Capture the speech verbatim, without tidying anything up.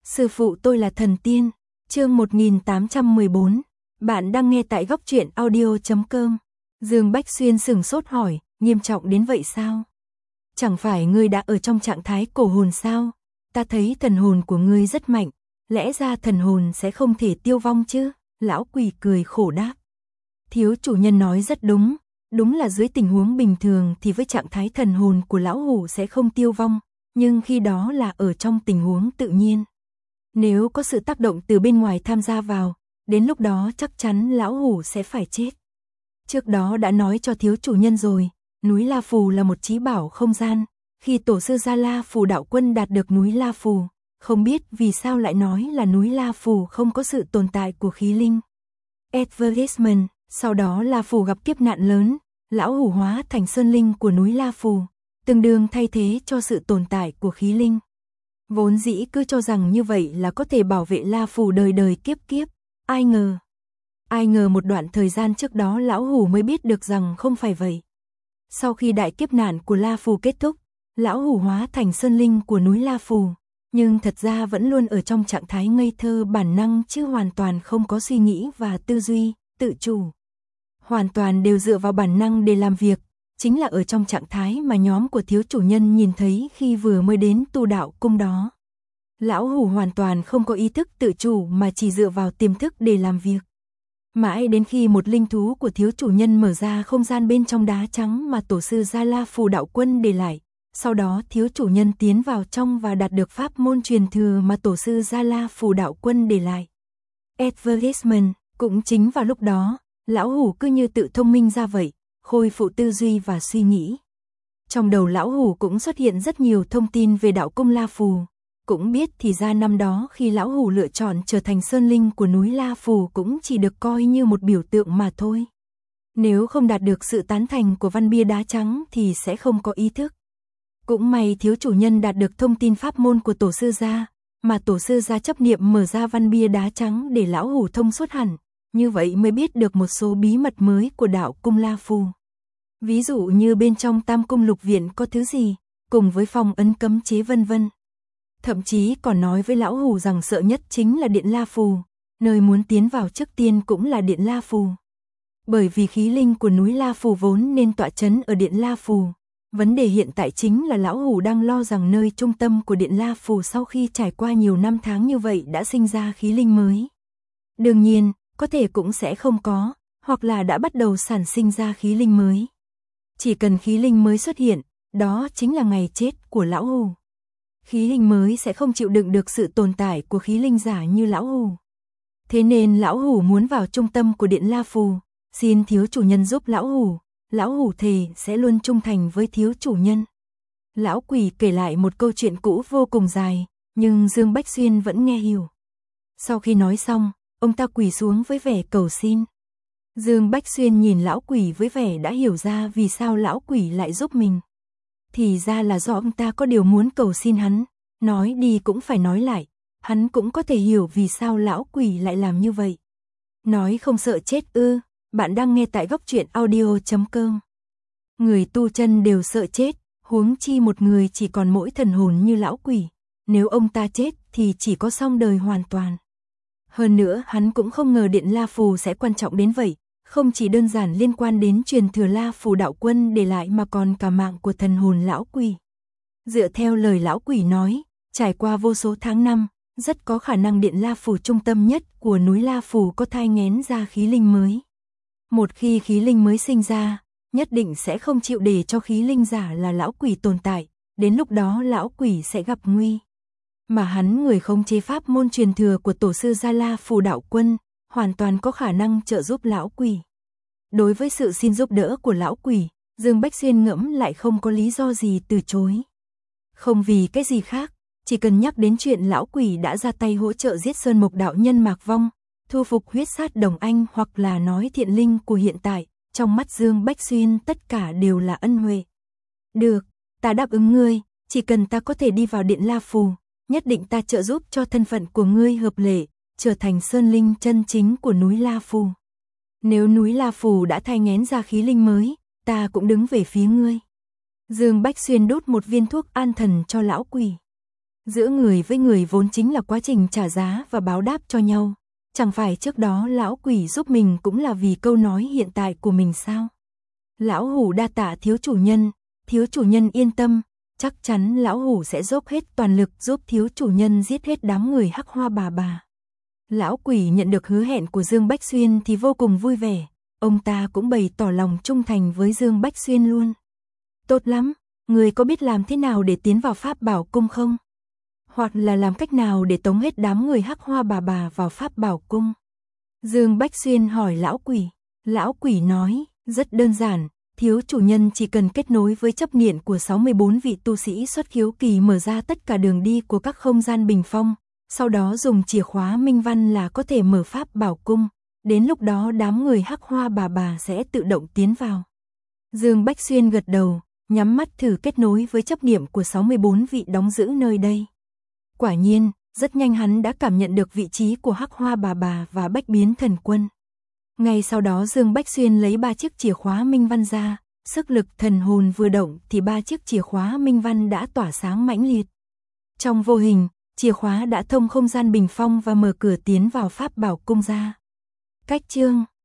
Sư phụ tôi là thần tiên. Chương một nghìn tám trăm mười bốn. Bạn đang nghe tại góc truyện audio chấm com. Dương Bách Xuyên sửng sốt hỏi, nghiêm trọng đến vậy sao? Chẳng phải ngươi đã ở trong trạng thái cổ hồn sao? Ta thấy thần hồn của ngươi rất mạnh, lẽ ra thần hồn sẽ không thể tiêu vong chứ? Lão quỷ cười khổ đáp. Thiếu chủ nhân nói rất đúng, đúng là dưới tình huống bình thường thì với trạng thái thần hồn của lão hủ sẽ không tiêu vong, nhưng khi đó là ở trong tình huống tự nhiên. Nếu có sự tác động từ bên ngoài tham gia vào, đến lúc đó chắc chắn lão hủ sẽ phải chết. Trước đó đã nói cho thiếu chủ nhân rồi, núi La Phù là một chí bảo không gian, khi tổ sư Gia La Phù đạo quân đạt được núi La Phù, không biết vì sao lại nói là núi La Phù không có sự tồn tại của khí linh. Advertisement, sau đó La Phù gặp kiếp nạn lớn, lão hủ hóa thành sơn linh của núi La Phù, tương đương thay thế cho sự tồn tại của khí linh. Vốn dĩ cứ cho rằng như vậy là có thể bảo vệ La Phù đời đời kiếp kiếp, ai ngờ. Ai ngờ một đoạn thời gian trước đó lão hủ mới biết được rằng không phải vậy. Sau khi đại kiếp nạn của La Phù kết thúc, lão hủ hóa thành sơn linh của núi La Phù, nhưng thật ra vẫn luôn ở trong trạng thái ngây thơ bản năng chứ hoàn toàn không có suy nghĩ và tư duy, tự chủ. Hoàn toàn đều dựa vào bản năng để làm việc, chính là ở trong trạng thái mà nhóm của thiếu chủ nhân nhìn thấy khi vừa mới đến tu đạo cung đó. Lão hủ hoàn toàn không có ý thức tự chủ mà chỉ dựa vào tiềm thức để làm việc. Mãi đến khi một linh thú của thiếu chủ nhân mở ra không gian bên trong đá trắng mà tổ sư Gia La Phù đạo quân để lại, sau đó thiếu chủ nhân tiến vào trong và đạt được pháp môn truyền thừa mà tổ sư Gia La Phù đạo quân để lại. Advertisement, cũng chính vào lúc đó, lão hủ cứ như tự thông minh ra vậy, khôi phục tư duy và suy nghĩ. Trong đầu lão hủ cũng xuất hiện rất nhiều thông tin về đạo cung La Phù, cũng biết thì ra năm đó khi lão hủ lựa chọn trở thành sơn linh của núi La Phù cũng chỉ được coi như một biểu tượng mà thôi. Nếu không đạt được sự tán thành của văn bia đá trắng thì sẽ không có ý thức. Cũng may thiếu chủ nhân đạt được thông tin pháp môn của tổ sư gia, mà tổ sư gia chấp niệm mở ra văn bia đá trắng để lão hủ thông suốt hẳn, như vậy mới biết được một số bí mật mới của đạo cung La Phù. Ví dụ như bên trong Tam cung lục viện có thứ gì, cùng với phong ấn cấm chế vân vân. Thậm chí còn nói với lão hủ rằng sợ nhất chính là điện La Phù, nơi muốn tiến vào trước tiên cũng là điện La Phù. Bởi vì khí linh của núi La Phù vốn nên tọa trấn ở điện La Phù. Vấn đề hiện tại chính là lão hủ đang lo rằng nơi trung tâm của điện La Phù sau khi trải qua nhiều năm tháng như vậy đã sinh ra khí linh mới. Đương nhiên, có thể cũng sẽ không có, hoặc là đã bắt đầu sản sinh ra khí linh mới. Chỉ cần khí linh mới xuất hiện, đó chính là ngày chết của lão hủ. Khí linh mới sẽ không chịu đựng được sự tồn tại của khí linh giả như lão hủ. Thế nên lão hủ muốn vào trung tâm của điện La Phù, xin thiếu chủ nhân giúp lão hủ. Lão hủ thề sẽ luôn trung thành với thiếu chủ nhân. Lão quỷ kể lại một câu chuyện cũ vô cùng dài, nhưng Dương Bách Xuyên vẫn nghe hiểu. Sau khi nói xong, ông ta quỳ xuống với vẻ cầu xin. Dương Bách Xuyên nhìn lão quỷ với vẻ đã hiểu ra vì sao lão quỷ lại giúp mình. Thì ra là do ông ta có điều muốn cầu xin hắn, nói đi cũng phải nói lại, hắn cũng có thể hiểu vì sao lão quỷ lại làm như vậy. Nói không sợ chết ư? Bạn đang nghe tại góc truyện audio chấm com. Người tu chân đều sợ chết, huống chi một người chỉ còn mỗi thần hồn như lão quỷ. Nếu ông ta chết thì chỉ có xong đời hoàn toàn. Hơn nữa hắn cũng không ngờ điện La Phù sẽ quan trọng đến vậy, không chỉ đơn giản liên quan đến truyền thừa La Phù đạo quân để lại mà còn cả mạng của thần hồn lão quỷ. Dựa theo lời lão quỷ nói, trải qua vô số tháng năm, rất có khả năng điện La Phù trung tâm nhất của núi La Phù có thai nghén ra khí linh mới. Một khi khí linh mới sinh ra, nhất định sẽ không chịu để cho khí linh giả là lão quỷ tồn tại, đến lúc đó lão quỷ sẽ gặp nguy. Mà hắn người không chế pháp môn truyền thừa của tổ sư Gia La Phù đạo quân, hoàn toàn có khả năng trợ giúp lão quỷ. Đối với sự xin giúp đỡ của lão quỷ, Dương Bách Xuyên ngẫm lại không có lý do gì từ chối. Không vì cái gì khác, chỉ cần nhắc đến chuyện lão quỷ đã ra tay hỗ trợ giết Sơn Mộc đạo nhân Mạc Vong, thu phục huyết sát Đồng Anh hoặc là nói thiện linh của hiện tại, trong mắt Dương Bách Xuyên tất cả đều là ân huệ. Được, ta đáp ứng ngươi, chỉ cần ta có thể đi vào điện La Phù, nhất định ta trợ giúp cho thân phận của ngươi hợp lệ, trở thành sơn linh chân chính của núi La Phù. Nếu núi La Phù đã thai nghén ra khí linh mới, ta cũng đứng về phía ngươi. Dương Bách Xuyên đốt một viên thuốc an thần cho lão quỷ. Giữa người với người vốn chính là quá trình trả giá và báo đáp cho nhau. Chẳng phải trước đó lão quỷ giúp mình cũng là vì câu nói hiện tại của mình sao? Lão hủ đa tạ thiếu chủ nhân, thiếu chủ nhân yên tâm, chắc chắn lão hủ sẽ dốc hết toàn lực giúp thiếu chủ nhân giết hết đám người Hắc Hoa bà bà. Lão quỷ nhận được hứa hẹn của Dương Bách Xuyên thì vô cùng vui vẻ, ông ta cũng bày tỏ lòng trung thành với Dương Bách Xuyên luôn. Tốt lắm, người có biết làm thế nào để tiến vào Pháp Bảo Cung không? Hoặc là làm cách nào để tống hết đám người Hắc Hoa bà bà vào Pháp Bảo Cung? Dương Bách Xuyên hỏi lão quỷ. Lão quỷ nói, rất đơn giản, thiếu chủ nhân chỉ cần kết nối với chấp niệm của sáu mươi bốn vị tu sĩ xuất khiếu kỳ mở ra tất cả đường đi của các không gian bình phong, sau đó dùng chìa khóa minh văn là có thể mở Pháp Bảo Cung, đến lúc đó đám người Hắc Hoa bà bà sẽ tự động tiến vào. Dương Bách Xuyên gật đầu, nhắm mắt thử kết nối với chấp niệm của sáu mươi bốn vị đóng giữ nơi đây. Quả nhiên, rất nhanh hắn đã cảm nhận được vị trí của Hắc Hoa bà bà và Bách Biến Thần Quân. Ngay sau đó Dương Bách Xuyên lấy ba chiếc chìa khóa minh văn ra, sức lực thần hồn vừa động thì ba chiếc chìa khóa minh văn đã tỏa sáng mãnh liệt. Trong vô hình, chìa khóa đã thông không gian bình phong và mở cửa tiến vào Pháp Bảo Cung ra. Cách chương